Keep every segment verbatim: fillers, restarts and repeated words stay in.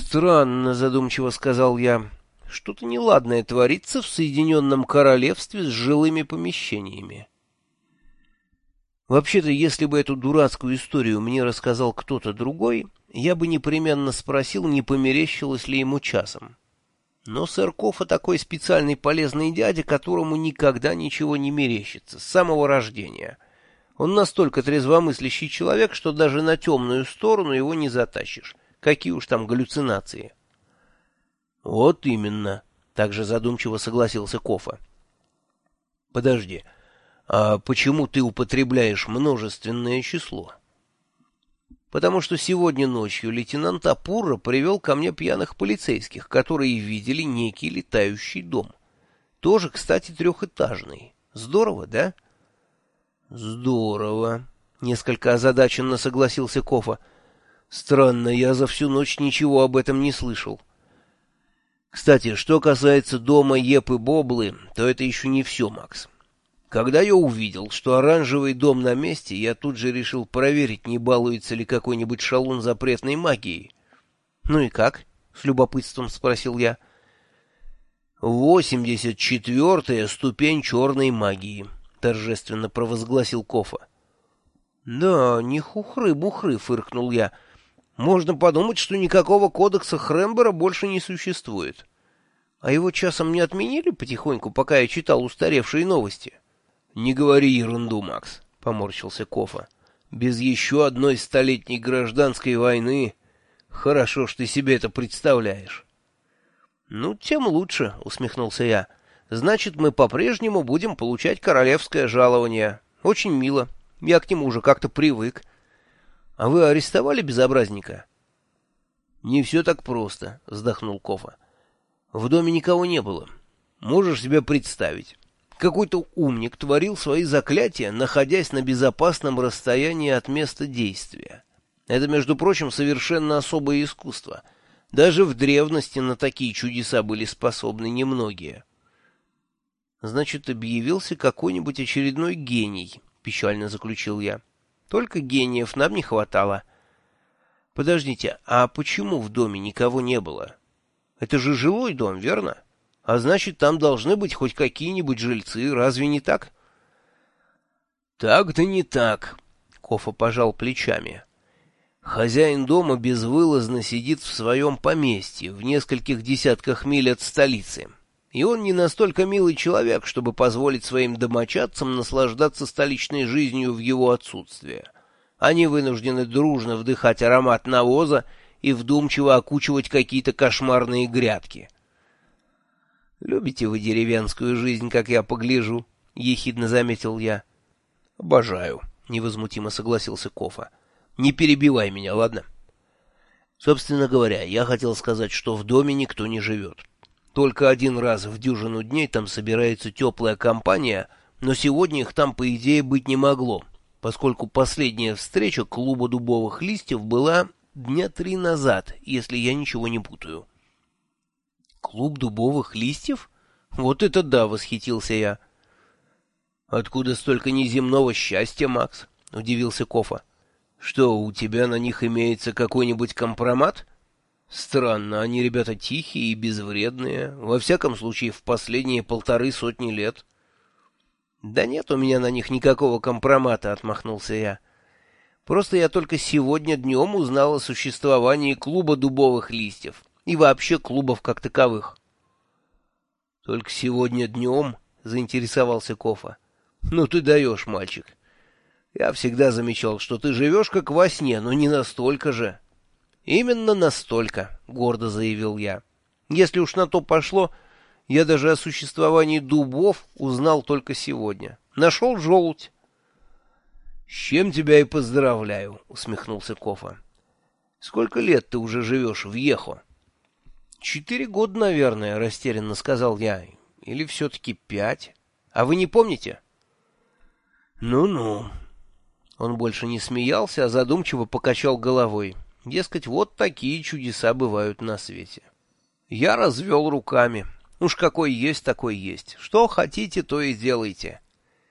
«Странно», — задумчиво сказал я. «Что-то неладное творится в Соединенном Королевстве с жилыми помещениями». Вообще-то, если бы эту дурацкую историю мне рассказал кто-то другой, я бы непременно спросил, не померещилось ли ему часом. Но сэр Кофа такой специальный полезный дядя, которому никогда ничего не мерещится, с самого рождения. Он настолько трезвомыслящий человек, что даже на темную сторону его не затащишь. Какие уж там галлюцинации. «Вот именно», — также задумчиво согласился Кофа. «Подожди. А почему ты употребляешь множественное число?» «Потому что сегодня ночью лейтенант Апурра привел ко мне пьяных полицейских, которые видели некий летающий дом. Тоже, кстати, трехэтажный. Здорово, да?» «Здорово», — несколько озадаченно согласился Кофа. «Странно, я за всю ночь ничего об этом не слышал. Кстати, что касается дома Епы Боблы, то это еще не все, Макс. Когда я увидел, что оранжевый дом на месте, я тут же решил проверить, не балуется ли какой-нибудь шалун запретной магией». «Ну и как?» — с любопытством спросил я. «Восемьдесят четвертая ступень черной магии», — торжественно провозгласил Кофа. «Да, не хухры-бухры», — фыркнул я. «Можно подумать, что никакого кодекса Хрембера больше не существует. А его часом не отменили потихоньку, пока я читал устаревшие новости?» «Не говори ерунду, Макс», — поморщился Кофа. «Без еще одной столетней гражданской войны хорошо, что ты себе это представляешь». «Ну, тем лучше», — усмехнулся я. «Значит, мы по-прежнему будем получать королевское жалование. Очень мило. Я к нему уже как-то привык. А вы арестовали безобразника?» «Не все так просто», — вздохнул Кофа. «В доме никого не было. Можешь себе представить. Какой-то умник творил свои заклятия, находясь на безопасном расстоянии от места действия. Это, между прочим, совершенно особое искусство. Даже в древности на такие чудеса были способны немногие». «Значит, объявился какой-нибудь очередной гений», — печально заключил я. «Только гениев нам не хватало». «Подождите, а почему в доме никого не было? Это же жилой дом, верно? А значит, там должны быть хоть какие-нибудь жильцы, разве не так?» «Так-то не так», — Кофа пожал плечами. «Хозяин дома безвылазно сидит в своем поместье в нескольких десятках миль от столицы. И он не настолько милый человек, чтобы позволить своим домочадцам наслаждаться столичной жизнью в его отсутствие. Они вынуждены дружно вдыхать аромат навоза и вдумчиво окучивать какие-то кошмарные грядки». «Любите вы деревенскую жизнь, как я погляжу», — ехидно заметил я. «Обожаю», — невозмутимо согласился Кофа. «Не перебивай меня, ладно?» «Собственно говоря, я хотел сказать, что в доме никто не живет. Только один раз в дюжину дней там собирается теплая компания, но сегодня их там, по идее, быть не могло, поскольку последняя встреча клуба дубовых листьев была дня три назад, если я ничего не путаю». «Клуб дубовых листьев? Вот это да!» — восхитился я. «Откуда столько неземного счастья, Макс?» — удивился Кофа. «Что, у тебя на них имеется какой-нибудь компромат? Странно, они ребята тихие и безвредные, во всяком случае в последние полторы сотни лет». «Да нет у меня на них никакого компромата», — отмахнулся я. «Просто я только сегодня днем узнал о существовании клуба дубовых листьев и вообще клубов как таковых». «Только сегодня днем?» — заинтересовался Кофа. «Ну ты даешь, мальчик. Я всегда замечал, что ты живешь как во сне, но не настолько же». «Именно настолько», — гордо заявил я. «Если уж на то пошло, я даже о существовании дубов узнал только сегодня. Нашел желудь». «С чем тебя и поздравляю», — усмехнулся Кофа. «Сколько лет ты уже живешь в Ехо?» «Четыре года, наверное», — растерянно сказал я. «Или все-таки пять? А вы не помните?» «Ну-ну». Он больше не смеялся, а задумчиво покачал головой. Дескать, вот такие чудеса бывают на свете. Я развел руками. Уж какой есть, такой есть. Что хотите, то и делайте.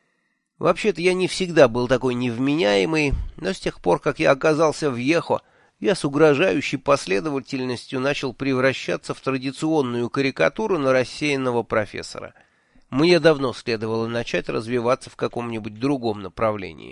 Вообще-то я не всегда был такой невменяемый, но с тех пор, как я оказался в Ехо, я с угрожающей последовательностью начал превращаться в традиционную карикатуру на рассеянного профессора. Мне давно следовало начать развиваться в каком-нибудь другом направлении.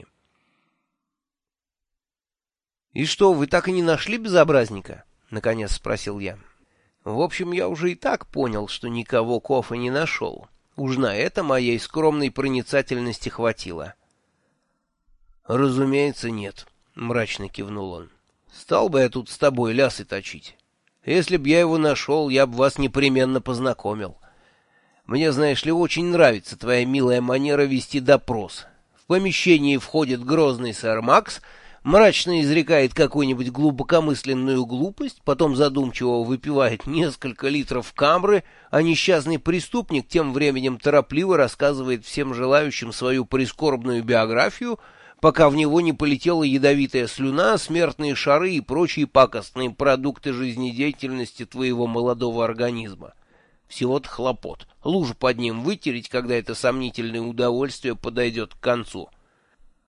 «И что, вы так и не нашли безобразника?» — наконец спросил я. В общем, я уже и так понял, что никого Кофа не нашел. Уж на это моей скромной проницательности хватило. «Разумеется, нет», — мрачно кивнул он. «Стал бы я тут с тобой лясы точить. Если б я его нашел, я бы вас непременно познакомил. Мне, знаешь ли, очень нравится твоя милая манера вести допрос. В помещении входит грозный сэр Макс, мрачно изрекает какую-нибудь глубокомысленную глупость, потом задумчиво выпивает несколько литров камры, а несчастный преступник тем временем торопливо рассказывает всем желающим свою прискорбную биографию, пока в него не полетела ядовитая слюна, смертные шары и прочие пакостные продукты жизнедеятельности твоего молодого организма. Всего-то хлопот. Лужу под ним вытереть, когда это сомнительное удовольствие подойдет к концу.